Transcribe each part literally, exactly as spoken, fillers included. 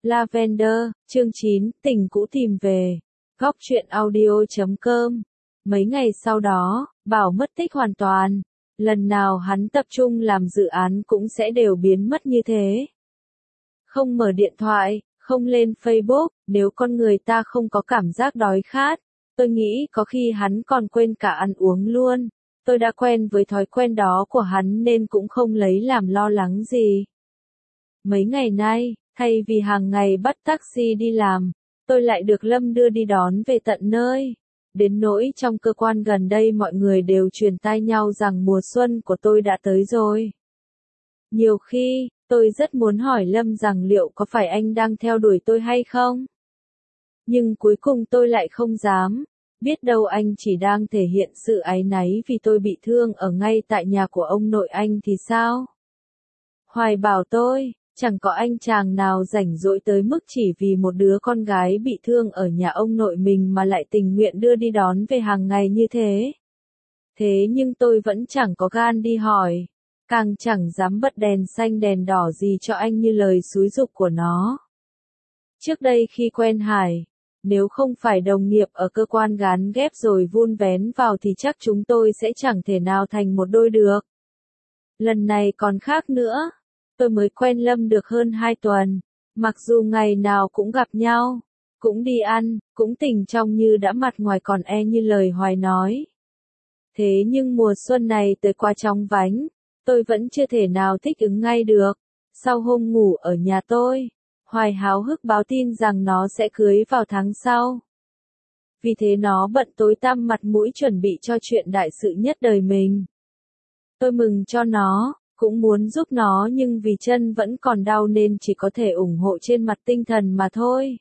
Lavender, chương chín, tình cũ tìm về. Góc truyện audio chấm com. Mấy ngày sau đó, Bảo mất tích hoàn toàn. Lần nào hắn tập trung làm dự án cũng sẽ đều biến mất như thế. Không mở điện thoại, không lên Facebook, nếu con người ta không có cảm giác đói khát, tôi nghĩ có khi hắn còn quên cả ăn uống luôn. Tôi đã quen với thói quen đó của hắn nên cũng không lấy làm lo lắng gì. Mấy ngày nay, thay vì hàng ngày bắt taxi đi làm, tôi lại được Lâm đưa đi đón về tận nơi. Đến nỗi trong cơ quan gần đây mọi người đều truyền tai nhau rằng mùa xuân của tôi đã tới rồi. Nhiều khi, tôi rất muốn hỏi Lâm rằng liệu có phải anh đang theo đuổi tôi hay không? Nhưng cuối cùng tôi lại không dám. Biết đâu anh chỉ đang thể hiện sự áy náy vì tôi bị thương ở ngay tại nhà của ông nội anh thì sao? Hoài bảo tôi, chẳng có anh chàng nào rảnh rỗi tới mức chỉ vì một đứa con gái bị thương ở nhà ông nội mình mà lại tình nguyện đưa đi đón về hàng ngày như thế. Thế nhưng tôi vẫn chẳng có gan đi hỏi, càng chẳng dám bật đèn xanh đèn đỏ gì cho anh như lời xúi giục của nó. Trước đây khi quen Hải, nếu không phải đồng nghiệp ở cơ quan gán ghép rồi vun vén vào thì chắc chúng tôi sẽ chẳng thể nào thành một đôi được. Lần này còn khác nữa. Tôi mới quen Lâm được hơn hai tuần, mặc dù ngày nào cũng gặp nhau, cũng đi ăn, cũng tình trong như đã mặt ngoài còn e như lời Hoài nói. Thế nhưng mùa xuân này tới qua chóng vánh, tôi vẫn chưa thể nào thích ứng ngay được. Sau hôm ngủ ở nhà tôi, Hoài háo hức báo tin rằng nó sẽ cưới vào tháng sau. Vì thế nó bận tối tăm mặt mũi chuẩn bị cho chuyện đại sự nhất đời mình. Tôi mừng cho nó. Cũng muốn giúp nó nhưng vì chân vẫn còn đau nên chỉ có thể ủng hộ trên mặt tinh thần mà thôi.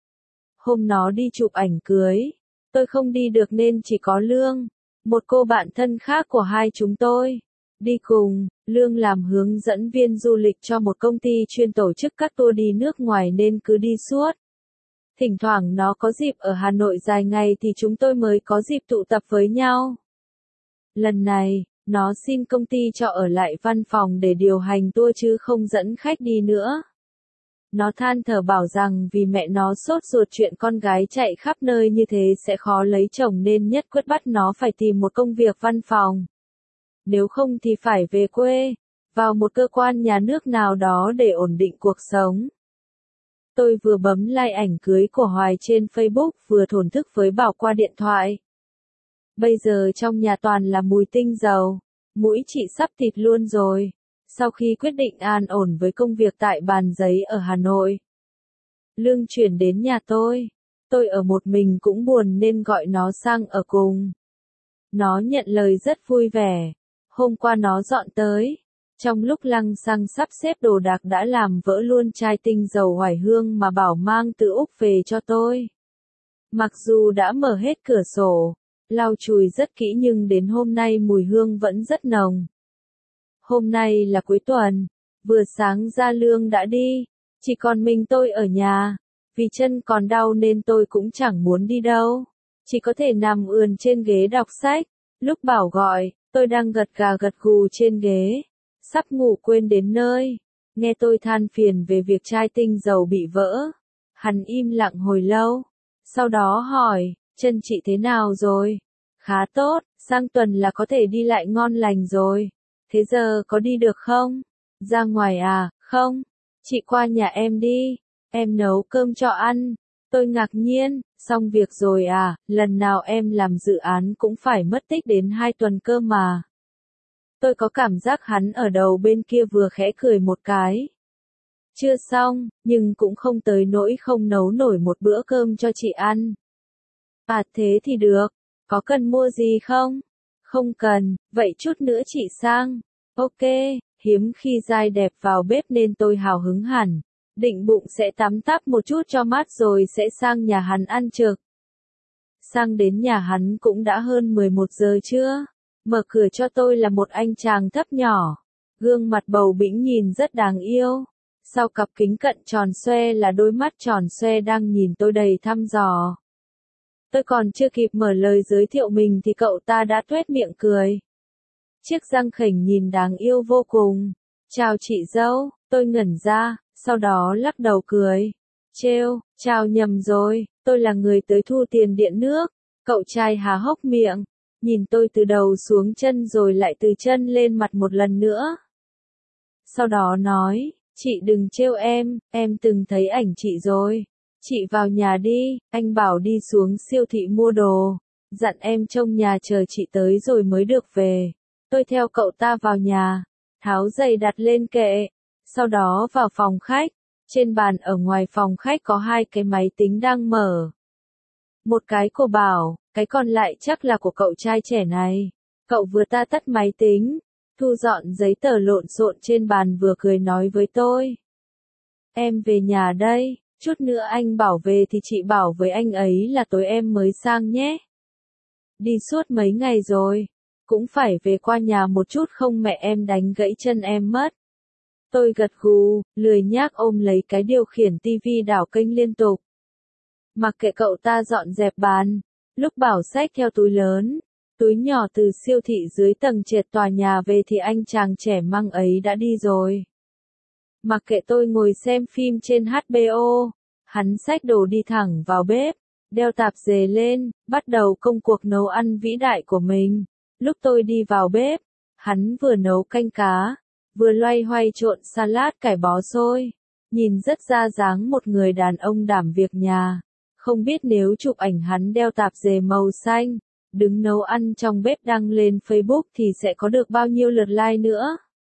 Hôm nó đi chụp ảnh cưới, tôi không đi được nên chỉ có Lương, một cô bạn thân khác của hai chúng tôi, đi cùng. Lương làm hướng dẫn viên du lịch cho một công ty chuyên tổ chức các tour đi nước ngoài nên cứ đi suốt. Thỉnh thoảng nó có dịp ở Hà Nội dài ngày thì chúng tôi mới có dịp tụ tập với nhau. Lần này, nó xin công ty cho ở lại văn phòng để điều hành tour chứ không dẫn khách đi nữa. Nó than thở bảo rằng vì mẹ nó sốt ruột chuyện con gái chạy khắp nơi như thế sẽ khó lấy chồng nên nhất quyết bắt nó phải tìm một công việc văn phòng. Nếu không thì phải về quê, vào một cơ quan nhà nước nào đó để ổn định cuộc sống. Tôi vừa bấm like ảnh cưới của Hoài trên Facebook vừa thổn thức với Bảo qua điện thoại. Bây giờ trong nhà toàn là mùi tinh dầu, mũi chị sắp thịt luôn rồi, sau khi quyết định an ổn với công việc tại Bàn Giấy ở Hà Nội. Lương chuyển đến nhà tôi, tôi ở một mình cũng buồn nên gọi nó sang ở cùng. Nó nhận lời rất vui vẻ, hôm qua nó dọn tới, trong lúc lăng xăng sắp xếp đồ đạc đã làm vỡ luôn chai tinh dầu Hoài Hương mà Bảo mang từ Úc về cho tôi. Mặc dù đã mở hết cửa sổ, lau chùi rất kỹ nhưng đến hôm nay mùi hương vẫn rất nồng. Hôm nay là cuối tuần, vừa sáng ra Lương đã đi, chỉ còn mình tôi ở nhà, vì chân còn đau nên tôi cũng chẳng muốn đi đâu, chỉ có thể nằm ườn trên ghế đọc sách. Lúc Bảo gọi, tôi đang gật gà gật gù trên ghế, sắp ngủ quên đến nơi, nghe tôi than phiền về việc chai tinh dầu bị vỡ. Hắn im lặng hồi lâu, sau đó hỏi, chân chị thế nào rồi? Khá tốt, sang tuần là có thể đi lại ngon lành rồi. Thế giờ có đi được không? Ra ngoài à? Không. Chị qua nhà em đi, em nấu cơm cho ăn. Tôi ngạc nhiên, xong việc rồi à, lần nào em làm dự án cũng phải mất tích đến hai tuần cơ mà. Tôi có cảm giác hắn ở đầu bên kia vừa khẽ cười một cái. Chưa xong, nhưng cũng không tới nỗi không nấu nổi một bữa cơm cho chị ăn. À thế thì được, có cần mua gì không? Không cần, vậy chút nữa chị sang. Ok, hiếm khi giai đẹp vào bếp nên tôi hào hứng hẳn. Định bụng sẽ tắm táp một chút cho mát rồi sẽ sang nhà hắn ăn trực. Sang đến nhà hắn cũng đã hơn mười một giờ trưa. Mở cửa cho tôi là một anh chàng thấp nhỏ. Gương mặt bầu bĩnh nhìn rất đáng yêu. Sau cặp kính cận tròn xoe là đôi mắt tròn xoe đang nhìn tôi đầy thăm dò. Tôi còn chưa kịp mở lời giới thiệu mình thì cậu ta đã tuét miệng cười. Chiếc răng khểnh nhìn đáng yêu vô cùng. Chào chị dâu, tôi ngẩn ra, sau đó lắc đầu cười. Trêu, chào nhầm rồi, tôi là người tới thu tiền điện nước. Cậu trai há hốc miệng, nhìn tôi từ đầu xuống chân rồi lại từ chân lên mặt một lần nữa. Sau đó nói, chị đừng trêu em, em từng thấy ảnh chị rồi. Chị vào nhà đi, anh bảo đi xuống siêu thị mua đồ, dặn em trông nhà chờ chị tới rồi mới được về. Tôi theo cậu ta vào nhà, tháo giày đặt lên kệ, sau đó vào phòng khách. Trên bàn ở ngoài phòng khách có hai cái máy tính đang mở. Một cái của Bảo, cái còn lại chắc là của cậu trai trẻ này. Cậu vừa ta tắt máy tính, thu dọn giấy tờ lộn xộn trên bàn vừa cười nói với tôi. Em về nhà đây, chút nữa anh Bảo về thì chị bảo với anh ấy là tối em mới sang nhé. Đi suốt mấy ngày rồi, cũng phải về qua nhà một chút không mẹ em đánh gãy chân em mất. Tôi gật gù, lười nhác ôm lấy cái điều khiển tivi đảo kênh liên tục. Mặc kệ cậu ta dọn dẹp bàn, lúc Bảo xách theo túi lớn, túi nhỏ từ siêu thị dưới tầng trệt tòa nhà về thì anh chàng trẻ măng ấy đã đi rồi. Mặc kệ tôi ngồi xem phim trên hát bê o, hắn xách đồ đi thẳng vào bếp, đeo tạp dề lên, bắt đầu công cuộc nấu ăn vĩ đại của mình. Lúc tôi đi vào bếp, hắn vừa nấu canh cá, vừa loay hoay trộn salad cải bó xôi, nhìn rất ra dáng một người đàn ông đảm việc nhà. Không biết nếu chụp ảnh hắn đeo tạp dề màu xanh, đứng nấu ăn trong bếp đăng lên Facebook thì sẽ có được bao nhiêu lượt like nữa.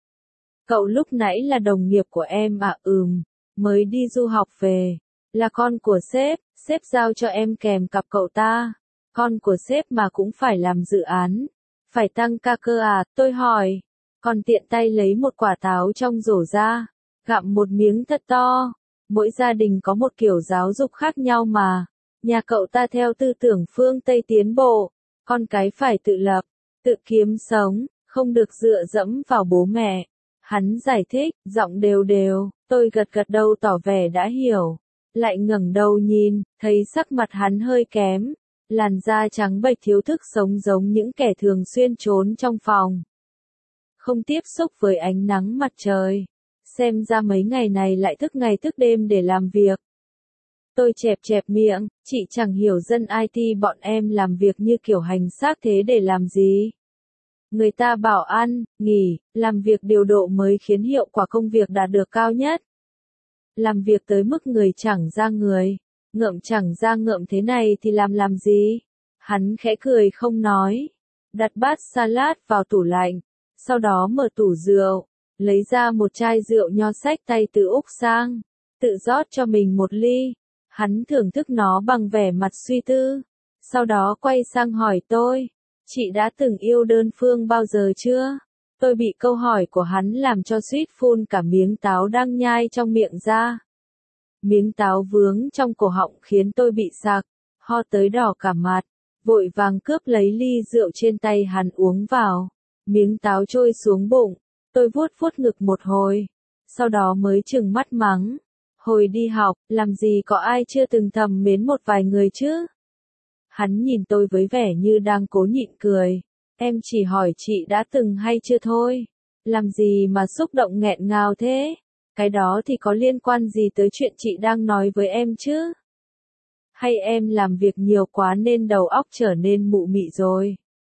Cậu lúc nãy là đồng nghiệp của em à? Ừm, mới đi du học về, là con của sếp, sếp giao cho em kèm cặp cậu ta. Con của sếp mà cũng phải làm dự án, phải tăng ca cơ à? Tôi hỏi, còn tiện tay lấy một quả táo trong rổ ra, gặm một miếng thật to. Mỗi gia đình có một kiểu giáo dục khác nhau mà. Nhà cậu ta theo tư tưởng phương Tây tiến bộ, con cái phải tự lập, tự kiếm sống, không được dựa dẫm vào bố mẹ. Hắn giải thích, giọng đều đều, tôi gật gật đầu tỏ vẻ đã hiểu. Lại ngẩng đầu nhìn, thấy sắc mặt hắn hơi kém, làn da trắng bệch thiếu thức sống giống những kẻ thường xuyên trốn trong phòng. Không tiếp xúc với ánh nắng mặt trời. Xem ra mấy ngày này lại thức ngày thức đêm để làm việc. Tôi chẹp chẹp miệng, chị chẳng hiểu dân i tê bọn em làm việc như kiểu hành xác thế để làm gì. Người ta bảo ăn, nghỉ, làm việc điều độ mới khiến hiệu quả công việc đạt được cao nhất. Làm việc tới mức người chẳng ra người, ngợm chẳng ra ngợm thế này thì làm làm gì? Hắn khẽ cười không nói, đặt bát salad vào tủ lạnh, sau đó mở tủ rượu. Lấy ra một chai rượu nho xách tay từ Úc sang, tự rót cho mình một ly. Hắn thưởng thức nó bằng vẻ mặt suy tư, sau đó quay sang hỏi tôi, chị đã từng yêu đơn phương bao giờ chưa? Tôi bị câu hỏi của hắn làm cho suýt phun cả miếng táo đang nhai trong miệng ra. Miếng táo vướng trong cổ họng khiến tôi bị sặc, ho tới đỏ cả mặt, vội vàng cướp lấy ly rượu trên tay hắn uống vào. Miếng táo trôi xuống bụng. Tôi vuốt vuốt ngực một hồi, sau đó mới trừng mắt mắng. Hồi đi học, làm gì có ai chưa từng thầm mến một vài người chứ? Hắn nhìn tôi với vẻ như đang cố nhịn cười. Em chỉ hỏi chị đã từng hay chưa thôi. Làm gì mà xúc động nghẹn ngào thế? Cái đó thì có liên quan gì tới chuyện chị đang nói với em chứ? Hay em làm việc nhiều quá nên đầu óc trở nên mụ mị rồi?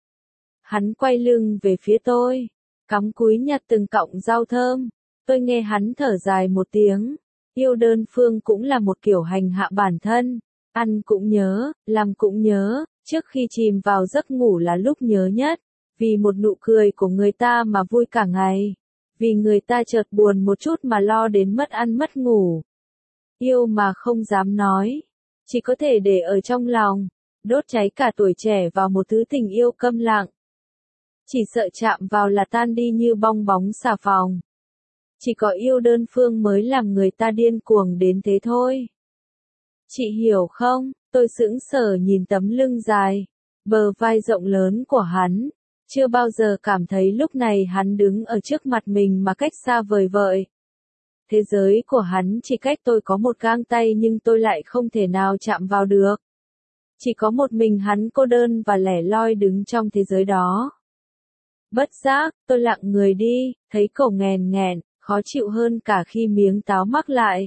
Hắn quay lưng về phía tôi, cắm cúi nhặt từng cọng rau thơm. Tôi nghe hắn thở dài một tiếng. Yêu đơn phương cũng là một kiểu hành hạ bản thân. Ăn cũng nhớ, làm cũng nhớ, trước khi chìm vào giấc ngủ là lúc nhớ nhất. Vì một nụ cười của người ta mà vui cả ngày. Vì người ta chợt buồn một chút mà lo đến mất ăn mất ngủ. Yêu mà không dám nói. Chỉ có thể để ở trong lòng. Đốt cháy cả tuổi trẻ vào một thứ tình yêu câm lặng. Chỉ sợ chạm vào là tan đi như bong bóng xà phòng. Chỉ có yêu đơn phương mới làm người ta điên cuồng đến thế thôi. Chị hiểu không? Tôi sững sờ nhìn tấm lưng dài, bờ vai rộng lớn của hắn. Chưa bao giờ cảm thấy lúc này hắn đứng ở trước mặt mình mà cách xa vời vợi. Thế giới của hắn chỉ cách tôi có một gang tay nhưng tôi lại không thể nào chạm vào được. Chỉ có một mình hắn cô đơn và lẻ loi đứng trong thế giới đó. Bất giác, tôi lặng người đi, thấy cổ nghèn nghẹn, khó chịu hơn cả khi miếng táo mắc lại.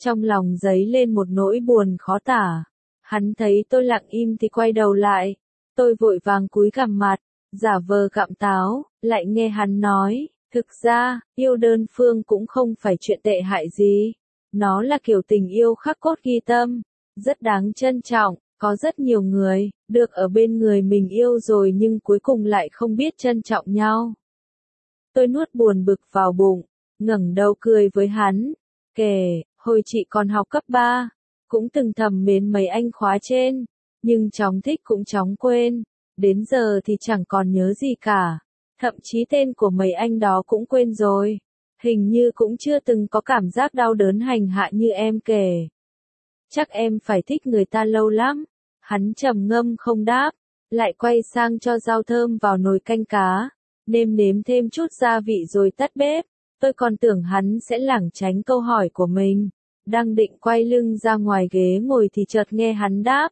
Trong lòng dấy lên một nỗi buồn khó tả. Hắn thấy tôi lặng im thì quay đầu lại. Tôi vội vàng cúi gằm mặt, giả vờ gặm táo, lại nghe hắn nói, thực ra, yêu đơn phương cũng không phải chuyện tệ hại gì. Nó là kiểu tình yêu khắc cốt ghi tâm, rất đáng trân trọng. Có rất nhiều người, được ở bên người mình yêu rồi nhưng cuối cùng lại không biết trân trọng nhau. Tôi nuốt buồn bực vào bụng, ngẩng đầu cười với hắn. Kể, hồi chị còn học cấp ba, cũng từng thầm mến mấy anh khóa trên, nhưng chóng thích cũng chóng quên. Đến giờ thì chẳng còn nhớ gì cả. Thậm chí tên của mấy anh đó cũng quên rồi. Hình như cũng chưa từng có cảm giác đau đớn hành hạ như em kể. Chắc em phải thích người ta lâu lắm. Hắn trầm ngâm không đáp, lại quay sang cho rau thơm vào nồi canh cá, nêm nếm thêm chút gia vị rồi tắt bếp. Tôi còn tưởng hắn sẽ lảng tránh câu hỏi của mình. Đang định quay lưng ra ngoài ghế ngồi thì chợt nghe hắn đáp.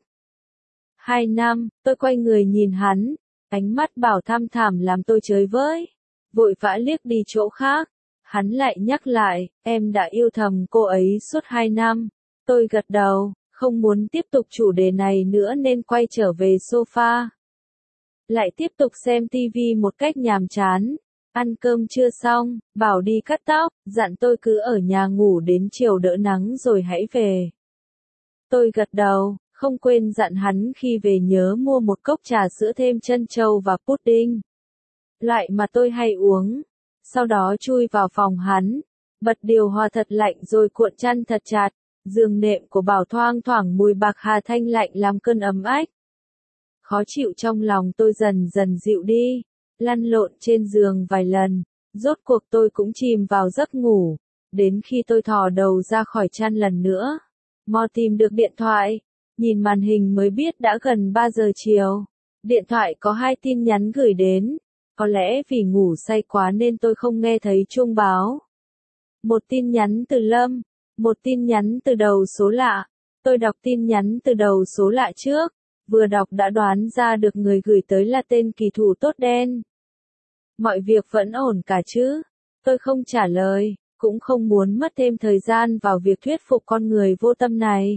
Hai năm, tôi quay người nhìn hắn, ánh mắt bảo tham thảm làm tôi chới với. Vội vã liếc đi chỗ khác. Hắn lại nhắc lại, em đã yêu thầm cô ấy suốt hai năm. Tôi gật đầu, không muốn tiếp tục chủ đề này nữa nên quay trở về sofa. Lại tiếp tục xem tivi một cách nhàm chán. Ăn cơm chưa xong, bảo đi cắt tóc, dặn tôi cứ ở nhà ngủ đến chiều đỡ nắng rồi hãy về. Tôi gật đầu, không quên dặn hắn khi về nhớ mua một cốc trà sữa thêm trân châu và pudding. Loại mà tôi hay uống. Sau đó chui vào phòng hắn, bật điều hòa thật lạnh rồi cuộn chăn thật chặt. Giường nệm của Bảo thoang thoảng mùi bạc hà thanh lạnh làm cơn ấm ách. Khó chịu trong lòng tôi dần dần dịu đi, lăn lộn trên giường vài lần, rốt cuộc tôi cũng chìm vào giấc ngủ, đến khi tôi thò đầu ra khỏi chăn lần nữa, mò tìm được điện thoại, nhìn màn hình mới biết đã gần ba giờ chiều. Điện thoại có hai tin nhắn gửi đến, có lẽ vì ngủ say quá nên tôi không nghe thấy chuông báo. Một tin nhắn từ Lâm. Một tin nhắn từ đầu số lạ. Tôi đọc tin nhắn từ đầu số lạ trước. Vừa đọc đã đoán ra được người gửi tới là tên kỳ thủ tốt đen. Mọi việc vẫn ổn cả chứ? Tôi không trả lời, cũng không muốn mất thêm thời gian vào việc thuyết phục con người vô tâm này.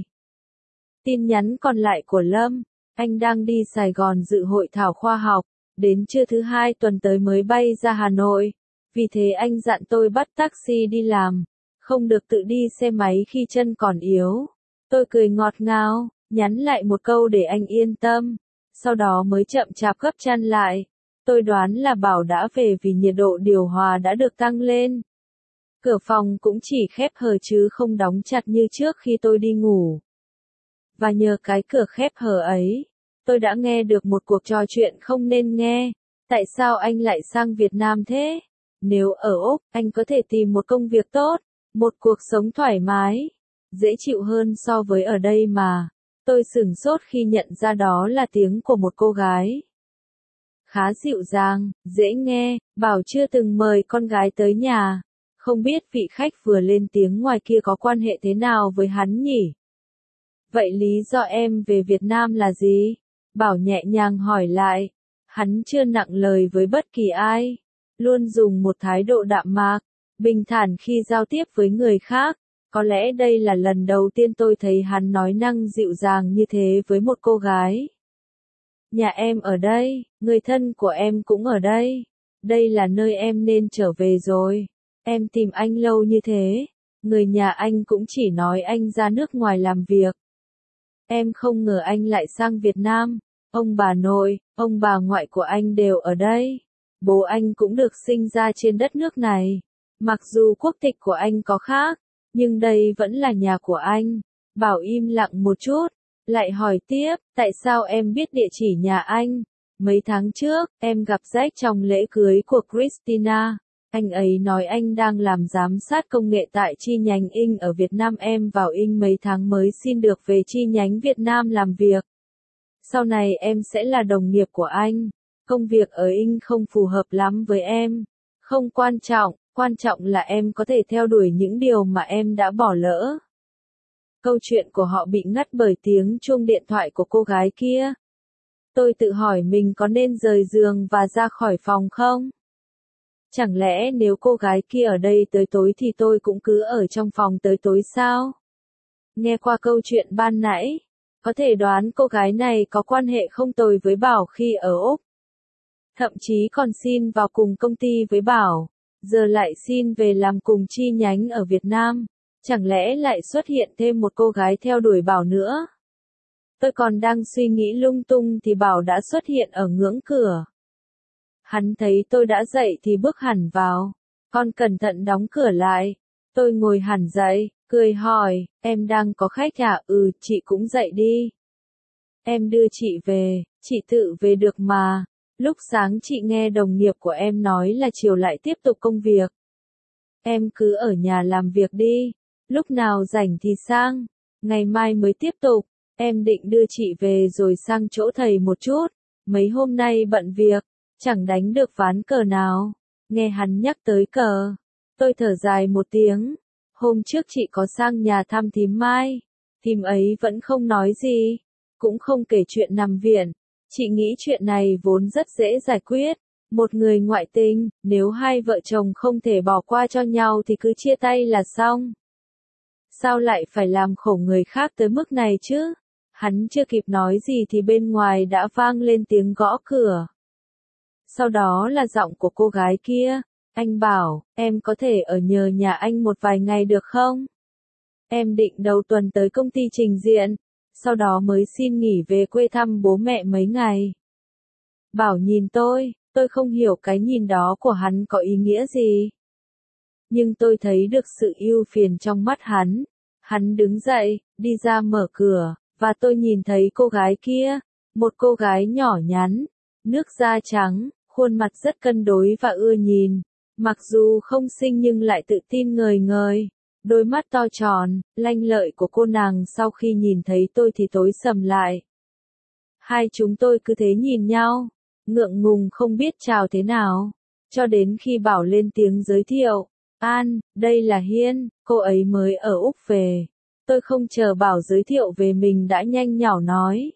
Tin nhắn còn lại của Lâm. Anh đang đi Sài Gòn dự hội thảo khoa học. Đến trưa thứ hai tuần tới mới bay ra Hà Nội. Vì thế anh dặn tôi bắt taxi đi làm. Không được tự đi xe máy khi chân còn yếu. Tôi cười ngọt ngào, nhắn lại một câu để anh yên tâm. Sau đó mới chậm chạp gấp chăn lại. Tôi đoán là Bảo đã về vì nhiệt độ điều hòa đã được tăng lên. Cửa phòng cũng chỉ khép hờ chứ không đóng chặt như trước khi tôi đi ngủ. Và nhờ cái cửa khép hờ ấy, tôi đã nghe được một cuộc trò chuyện không nên nghe. Tại sao anh lại sang Việt Nam thế? Nếu ở Úc, anh có thể tìm một công việc tốt. Một cuộc sống thoải mái, dễ chịu hơn so với ở đây mà. Tôi sửng sốt khi nhận ra đó là tiếng của một cô gái. Khá dịu dàng, dễ nghe, Bảo chưa từng mời con gái tới nhà. Không biết vị khách vừa lên tiếng ngoài kia có quan hệ thế nào với hắn nhỉ? Vậy lý do em về Việt Nam là gì? Bảo nhẹ nhàng hỏi lại. Hắn chưa nặng lời với bất kỳ ai. Luôn dùng một thái độ đạm mạc, bình thản khi giao tiếp với người khác. Có lẽ đây là lần đầu tiên tôi thấy hắn nói năng dịu dàng như thế với một cô gái. Nhà em ở đây, người thân của em cũng ở đây. Đây là nơi em nên trở về rồi. Em tìm anh lâu như thế. Người nhà anh cũng chỉ nói anh ra nước ngoài làm việc. Em không ngờ anh lại sang Việt Nam. Ông bà nội, ông bà ngoại của anh đều ở đây. Bố anh cũng được sinh ra trên đất nước này. Mặc dù quốc tịch của anh có khác, nhưng đây vẫn là nhà của anh. Bảo im lặng một chút, lại hỏi tiếp, tại sao em biết địa chỉ nhà anh? Mấy tháng trước, em gặp Jack trong lễ cưới của Christina. Anh ấy nói anh đang làm giám sát công nghệ tại chi nhánh Inc ở Việt Nam. Em vào Inc mấy tháng mới xin được về chi nhánh Việt Nam làm việc. Sau này em sẽ là đồng nghiệp của anh. Công việc ở Inc không phù hợp lắm với em. Không quan trọng, quan trọng là em có thể theo đuổi những điều mà em đã bỏ lỡ. Câu chuyện của họ bị ngắt bởi tiếng chuông điện thoại của cô gái kia. Tôi tự hỏi mình có nên rời giường và ra khỏi phòng không? Chẳng lẽ nếu cô gái kia ở đây tới tối thì tôi cũng cứ ở trong phòng tới tối sao? nghe qua câu chuyện ban nãy, có thể đoán cô gái này có quan hệ không tồi với Bảo khi ở Úc. Thậm chí còn xin vào cùng công ty với Bảo, giờ lại xin về làm cùng chi nhánh ở Việt Nam. Chẳng lẽ lại xuất hiện thêm một cô gái theo đuổi Bảo nữa? Tôi còn đang suy nghĩ lung tung thì Bảo đã xuất hiện ở ngưỡng cửa. Hắn thấy tôi đã dậy thì bước hẳn vào. Con cẩn thận đóng cửa lại. Tôi ngồi hẳn dậy, cười hỏi, em đang có khách à? Ừ, chị cũng dậy đi. Em đưa chị về, chị tự về được mà. Lúc sáng chị nghe đồng nghiệp của em nói là chiều lại tiếp tục công việc. Em cứ ở nhà làm việc đi, lúc nào rảnh thì sang, ngày mai mới tiếp tục. Em định đưa chị về rồi sang chỗ thầy một chút, mấy hôm nay bận việc, chẳng đánh được ván cờ nào. Nghe hắn nhắc tới cờ, tôi thở dài một tiếng. Hôm trước chị có sang nhà thăm thím Mai, thím ấy vẫn không nói gì, cũng không kể chuyện nằm viện. Chị nghĩ chuyện này vốn rất dễ giải quyết. Một người ngoại tình, nếu hai vợ chồng không thể bỏ qua cho nhau thì cứ chia tay là xong. Sao lại phải làm khổ người khác tới mức này chứ? Hắn chưa kịp nói gì thì bên ngoài đã vang lên tiếng gõ cửa. Sau đó là giọng của cô gái kia. Anh Bảo, em có thể ở nhờ nhà anh một vài ngày được không? Em định đầu tuần tới công ty trình diện, sau đó mới xin nghỉ về quê thăm bố mẹ mấy ngày. Bảo nhìn tôi, tôi không hiểu cái nhìn đó của hắn có ý nghĩa gì. Nhưng tôi thấy được sự ưu phiền trong mắt hắn. Hắn đứng dậy, đi ra mở cửa, và tôi nhìn thấy cô gái kia, một cô gái nhỏ nhắn, nước da trắng, khuôn mặt rất cân đối và ưa nhìn. Mặc dù không xinh nhưng lại tự tin ngời ngời, đôi mắt to tròn, lanh lợi của cô nàng sau khi nhìn thấy tôi thì tối sầm lại. Hai chúng tôi cứ thế nhìn nhau, ngượng ngùng không biết chào thế nào, cho đến khi Bảo lên tiếng giới thiệu. An, đây là Hiên, cô ấy mới ở Úc về. Tôi không chờ Bảo giới thiệu về mình đã nhanh nhỏ nói.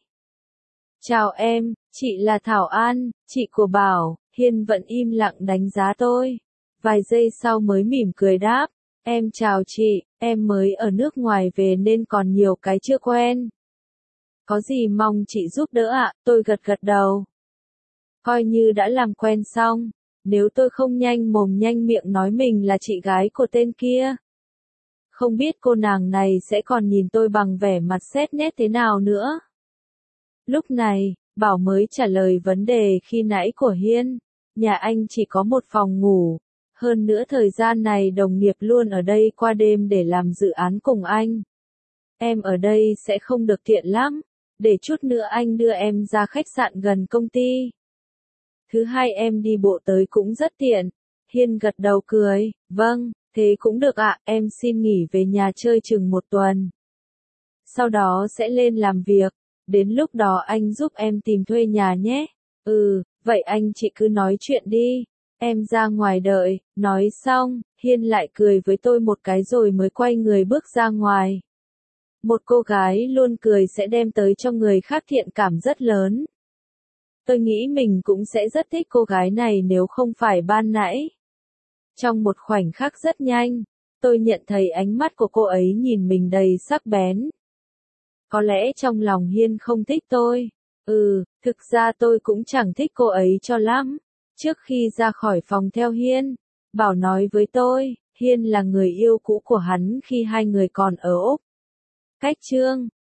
Chào em, chị là Thảo An, chị của Bảo. Hiên vẫn im lặng đánh giá tôi. Vài giây sau mới mỉm cười đáp. Em chào chị, em mới ở nước ngoài về nên còn nhiều cái chưa quen. Có gì mong chị giúp đỡ ạ, tôi gật gật đầu. Coi như đã làm quen xong, nếu tôi không nhanh mồm nhanh miệng nói mình là chị gái của tên kia. Không biết cô nàng này sẽ còn nhìn tôi bằng vẻ mặt xét nét thế nào nữa. Lúc này, Bảo mới trả lời vấn đề khi nãy của Hiên. Nhà anh chỉ có một phòng ngủ. Hơn nữa thời gian này đồng nghiệp luôn ở đây qua đêm để làm dự án cùng anh. Em ở đây sẽ không được tiện lắm. Để chút nữa anh đưa em ra khách sạn gần công ty. Thứ hai em đi bộ tới cũng rất tiện. Hiên gật đầu cười. Vâng, thế cũng được ạ, em xin nghỉ về nhà chơi chừng một tuần. Sau đó sẽ lên làm việc. Đến lúc đó anh giúp em tìm thuê nhà nhé. Ừ, vậy anh chị cứ nói chuyện đi. Em ra ngoài đợi. Nói xong, Hiên lại cười với tôi một cái rồi mới quay người bước ra ngoài. Một cô gái luôn cười sẽ đem tới cho người khác thiện cảm rất lớn. Tôi nghĩ mình cũng sẽ rất thích cô gái này nếu không phải ban nãy. Trong một khoảnh khắc rất nhanh, tôi nhận thấy ánh mắt của cô ấy nhìn mình đầy sắc bén. Có lẽ trong lòng Hiên không thích tôi. Ừ, thực ra tôi cũng chẳng thích cô ấy cho lắm. Trước khi ra khỏi phòng theo Hiên, Bảo nói với tôi, Hiên là người yêu cũ của hắn khi hai người còn ở Úc. Cách chương